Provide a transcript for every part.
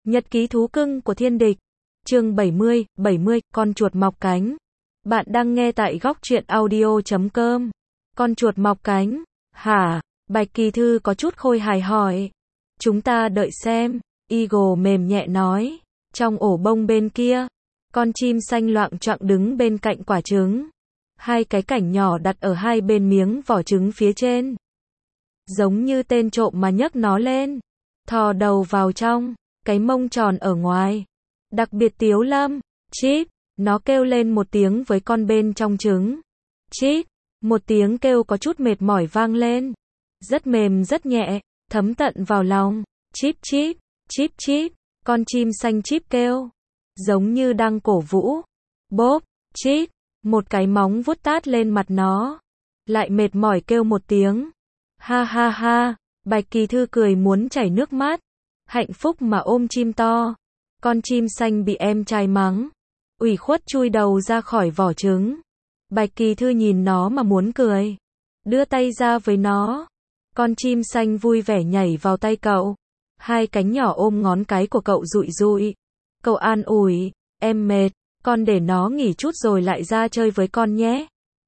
Nhật ký thú cưng của thiên địch. Chương 70, con chuột mọc cánh. Bạn đang nghe tại góc truyện audio.com. Con chuột mọc cánh. Hả? Bạch Kỳ Thư có chút khôi hài hỏi. Chúng ta đợi xem. Eagle mềm nhẹ nói. Trong ổ bông bên kia, con chim xanh loạng choạng đứng bên cạnh quả trứng. Hai cái cảnh nhỏ đặt ở hai bên miếng vỏ trứng phía trên. Giống như tên trộm mà nhấc nó lên. Thò đầu vào trong, cái mông tròn ở ngoài. Đặc biệt Tiếu Lâm. Chip, nó kêu lên một tiếng với con bên trong trứng. Chip, một tiếng kêu có chút mệt mỏi vang lên. Rất mềm rất nhẹ, thấm tận vào lòng. Chip chip, chip chip, con chim xanh chip kêu. Giống như đang cổ vũ. Bốp, chip, một cái móng vuốt tát lên mặt nó. Lại mệt mỏi kêu một tiếng. Ha ha ha, Bạch Kỳ Thư cười muốn chảy nước mắt. Hạnh phúc mà ôm chim to. Con chim xanh bị em trai mắng. Ủy khuất chui đầu ra khỏi vỏ trứng. Bạch Kỳ Thư nhìn nó mà muốn cười. Đưa tay ra với nó. Con chim xanh vui vẻ nhảy vào tay cậu. Hai cánh nhỏ ôm ngón cái của cậu dụi dụi. Cậu an ủi, em mệt, con để nó nghỉ chút rồi lại ra chơi với con nhé.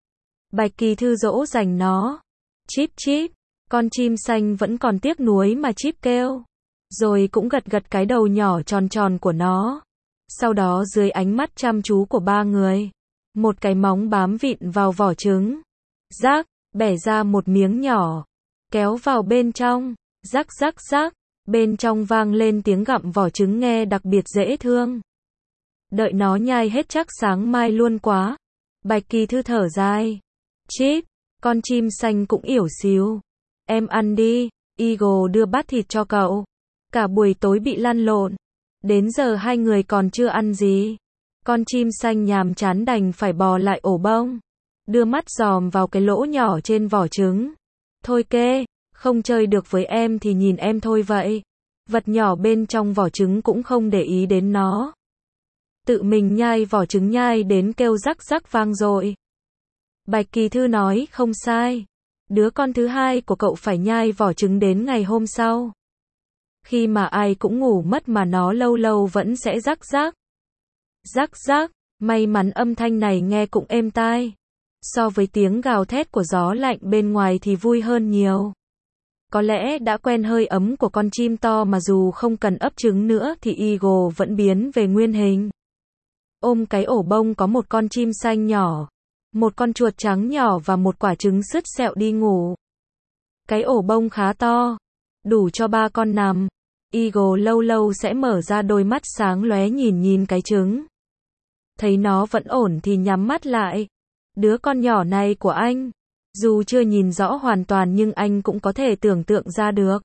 Bạch Kỳ Thư dỗ dành nó. Chip chip, con chim xanh vẫn còn tiếc nuối mà chip kêu. Rồi cũng gật gật cái đầu nhỏ tròn tròn của nó. Sau đó dưới ánh mắt chăm chú của ba người, một cái móng bám vịn vào vỏ trứng. Rác, bẻ ra một miếng nhỏ. Kéo vào bên trong. Rắc rắc rắc. Bên trong vang lên tiếng gặm vỏ trứng nghe đặc biệt dễ thương. Đợi nó nhai hết chắc sáng mai luôn quá. Bạch Kỳ Thư thở dài. Chip, con chim xanh cũng yểu xìu. Em ăn đi. Eagle đưa bát thịt cho cậu. Cả buổi tối bị lăn lộn. Đến giờ hai người còn chưa ăn gì. Con chim xanh nhàm chán đành phải bò lại ổ bông. Đưa mắt dòm vào cái lỗ nhỏ trên vỏ trứng. Thôi kê, không chơi được với em thì nhìn em thôi vậy. Vật nhỏ bên trong vỏ trứng cũng không để ý đến nó. Tự mình nhai vỏ trứng nhai đến kêu rắc rắc vang dội. Bạch Kỳ Thư nói không sai. Đứa con thứ hai của cậu phải nhai vỏ trứng đến ngày hôm sau. Khi mà ai cũng ngủ mất mà nó lâu lâu vẫn sẽ rắc rắc. Rắc rắc, may mắn âm thanh này nghe cũng êm tai. So với tiếng gào thét của gió lạnh bên ngoài thì vui hơn nhiều. Có lẽ đã quen hơi ấm của con chim to mà dù không cần ấp trứng nữa thì Eagle vẫn biến về nguyên hình. Ôm cái ổ bông có một con chim xanh nhỏ, một con chuột trắng nhỏ và một quả trứng sứt sẹo đi ngủ. Cái ổ bông khá to, đủ cho ba con nằm. Eagle lâu lâu sẽ mở ra đôi mắt sáng lóe nhìn cái trứng. Thấy nó vẫn ổn thì nhắm mắt lại. Đứa con nhỏ này của anh, dù chưa nhìn rõ hoàn toàn nhưng anh cũng có thể tưởng tượng ra được.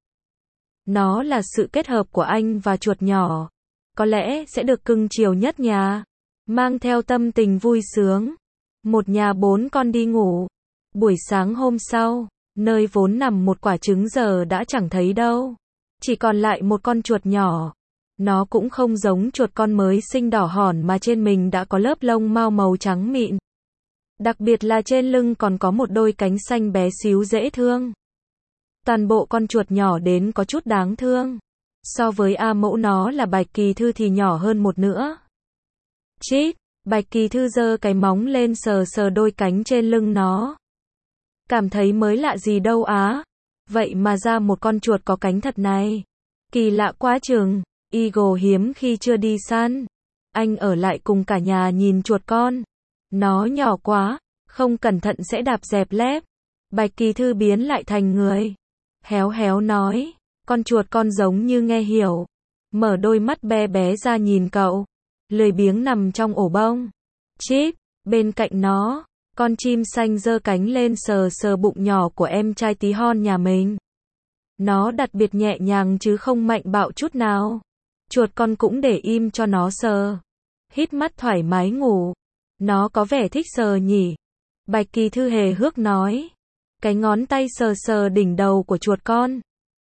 Nó là sự kết hợp của anh và chuột nhỏ. Có lẽ sẽ được cưng chiều nhất nhà. Mang theo tâm tình vui sướng. Một nhà bốn con đi ngủ. Buổi sáng hôm sau, nơi vốn nằm một quả trứng giờ đã chẳng thấy đâu. Chỉ còn lại một con chuột nhỏ. Nó cũng không giống chuột con mới sinh đỏ hòn mà trên mình đã có lớp lông mao màu trắng mịn. Đặc biệt là trên lưng còn có một đôi cánh xanh bé xíu dễ thương. Toàn bộ con chuột nhỏ đến có chút đáng thương. So với A mẫu nó là Bạch Kỳ Thư thì nhỏ hơn một nữa. Chít, Bạch Kỳ Thư giơ cái móng lên sờ sờ đôi cánh trên lưng nó. Cảm thấy mới lạ gì đâu á. Vậy mà ra một con chuột có cánh thật này. Kỳ lạ quá chừng. Eagle hiếm khi chưa đi săn. Anh ở lại cùng cả nhà nhìn chuột con. Nó nhỏ quá, không cẩn thận sẽ đạp dẹp lép. Bạch Kỳ Thư biến lại thành người. Héo héo nói, con chuột con giống như nghe hiểu. Mở đôi mắt bé bé ra nhìn cậu. Lười biếng nằm trong ổ bông. Chip, bên cạnh nó, con chim xanh giơ cánh lên sờ sờ bụng nhỏ của em trai tí hon nhà mình. Nó đặc biệt nhẹ nhàng chứ không mạnh bạo chút nào. Chuột con cũng để im cho nó sờ. Hít mắt thoải mái ngủ. Nó có vẻ thích sờ nhỉ. Bạch Kỳ Thư hề hước nói. Cái ngón tay sờ sờ đỉnh đầu của chuột con.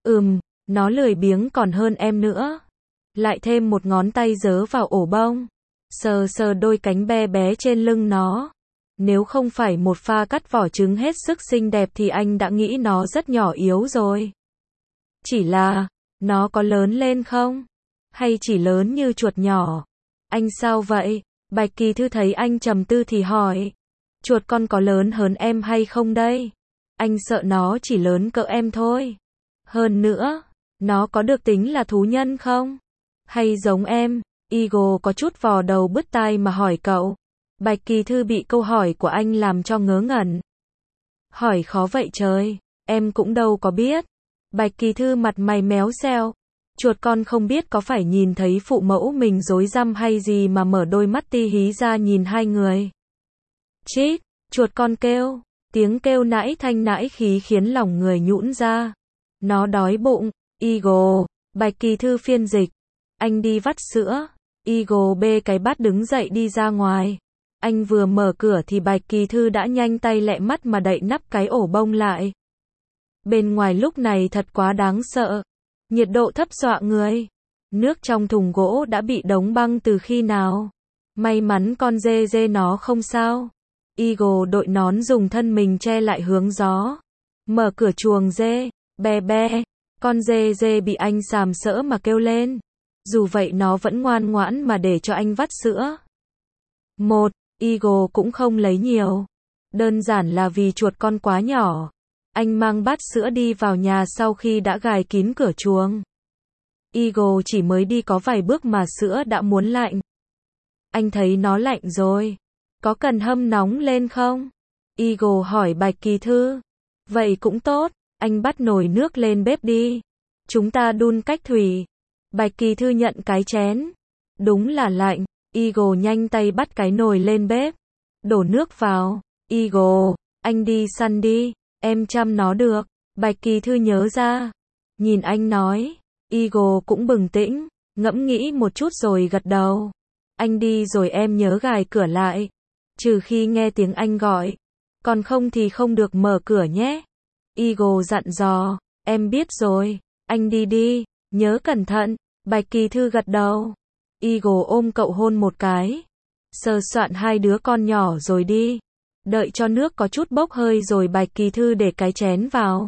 Nó lười biếng còn hơn em nữa. Lại thêm một ngón tay giớ vào ổ bông. Sờ sờ đôi cánh bé bé trên lưng nó. Nếu không phải một pha cắt vỏ trứng hết sức xinh đẹp thì anh đã nghĩ nó rất nhỏ yếu rồi. Chỉ là, nó có lớn lên không? Hay chỉ lớn như chuột nhỏ? Anh sao vậy? Bạch Kỳ Thư thấy anh trầm tư thì hỏi. Chuột con có lớn hơn em hay không đây? Anh sợ nó chỉ lớn cỡ em thôi. Hơn nữa, nó có được tính là thú nhân không? Hay giống em? Eagle có chút vò đầu bứt tai mà hỏi cậu. Bạch Kỳ Thư bị câu hỏi của anh làm cho ngớ ngẩn. Hỏi khó vậy trời, em cũng đâu có biết. Bạch Kỳ Thư mặt mày méo xẹo. Chuột con không biết có phải nhìn thấy phụ mẫu mình rối răm hay gì mà mở đôi mắt ti hí ra nhìn hai người. Chít, chuột con kêu, tiếng kêu nãi thanh nãi khí khiến lòng người nhũn ra. Nó đói bụng. Eagle, Bạch Kỳ Thư phiên dịch. Anh đi vắt sữa. Eagle bê cái bát đứng dậy đi ra ngoài. Anh vừa mở cửa thì Bạch Kỳ Thư đã nhanh tay lẹ mắt mà đậy nắp cái ổ bông lại. Bên ngoài lúc này thật quá đáng sợ. Nhiệt độ thấp dọa người. Nước trong thùng gỗ đã bị đóng băng từ khi nào. May mắn con dê dê nó không sao. Eagle đội nón dùng thân mình che lại hướng gió. Mở cửa chuồng dê. Be be. Con dê dê bị anh sàm sỡ mà kêu lên. Dù vậy nó vẫn ngoan ngoãn mà để cho anh vắt sữa. Eagle cũng không lấy nhiều. Đơn giản là vì chuột con quá nhỏ. Anh mang bát sữa đi vào nhà sau khi đã gài kín cửa chuồng. Eagle chỉ mới đi có vài bước mà sữa đã muốn lạnh. Anh thấy nó lạnh rồi. Có cần hâm nóng lên không? Eagle hỏi Bạch Kỳ Thư. Vậy cũng tốt, anh bắt nồi nước lên bếp đi. Chúng ta đun cách thủy. Bạch Kỳ Thư nhận cái chén. Đúng là lạnh. Eagle nhanh tay bắt cái nồi lên bếp. Đổ nước vào. Eagle, anh đi săn đi, em chăm nó được. Bạch Kỳ Thư nhớ ra. Nhìn anh nói. Eagle cũng bừng tỉnh, ngẫm nghĩ một chút rồi gật đầu. Anh đi rồi em nhớ gài cửa lại. Trừ khi nghe tiếng anh gọi. Còn không thì không được mở cửa nhé. Eagle dặn dò. Em biết rồi, anh đi đi, nhớ cẩn thận. Bạch Kỳ Thư gật đầu. Eagle ôm cậu hôn một cái. Sờ soạn hai đứa con nhỏ rồi đi. Đợi cho nước có chút bốc hơi rồi Bạch Kỳ Thư để cái chén vào.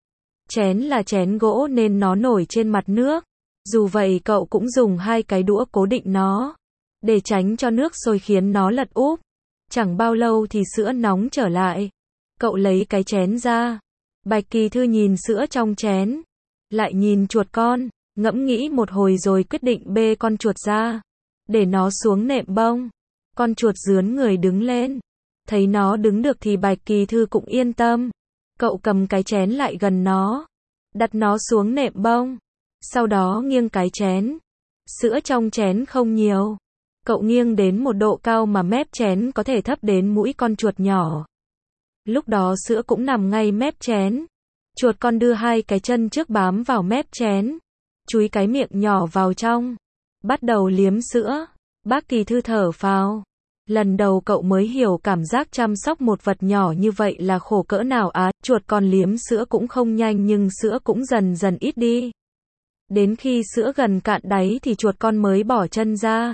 Chén là chén gỗ nên nó nổi trên mặt nước. Dù vậy cậu cũng dùng hai cái đũa cố định nó. Để tránh cho nước sôi khiến nó lật úp. Chẳng bao lâu thì sữa nóng trở lại. Cậu lấy cái chén ra. Bạch Kỳ Thư nhìn sữa trong chén. Lại nhìn chuột con. Ngẫm nghĩ một hồi rồi quyết định bê con chuột ra. Để nó xuống nệm bông. Con chuột rướn người đứng lên. Thấy nó đứng được thì Bạch Kỳ Thư cũng yên tâm. Cậu cầm cái chén lại gần nó. Đặt nó xuống nệm bông. Sau đó nghiêng cái chén. Sữa trong chén không nhiều. Cậu nghiêng đến một độ cao mà mép chén có thể thấp đến mũi con chuột nhỏ. Lúc đó sữa cũng nằm ngay mép chén. Chuột con đưa hai cái chân trước bám vào mép chén. Chúi cái miệng nhỏ vào trong. Bắt đầu liếm sữa. Bác Kỳ Thư thở phào. Lần đầu cậu mới hiểu cảm giác chăm sóc một vật nhỏ như vậy là khổ cỡ nào á. Chuột con liếm sữa cũng không nhanh nhưng sữa cũng dần dần ít đi. Đến khi sữa gần cạn đáy thì chuột con mới bỏ chân ra.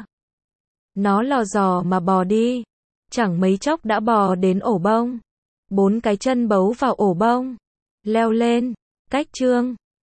Nó lò dò mà bò đi. Chẳng mấy chốc đã bò đến ổ bông. 4 cái chân bấu vào ổ bông. Leo lên. Cách chương.